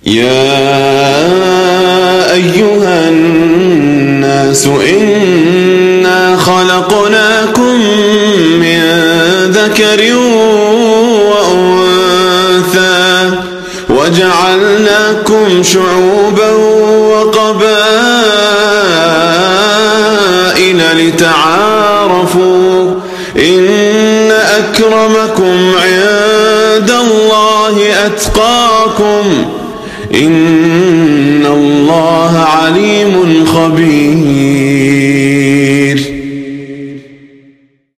يا أيها الناس إنا خلقناكم من ذكر وأنثى وجعلناكم شعوبا وقبائل لتعارفوا إن أكرمكم عند الله أتقاكم إن الله عليم خبير.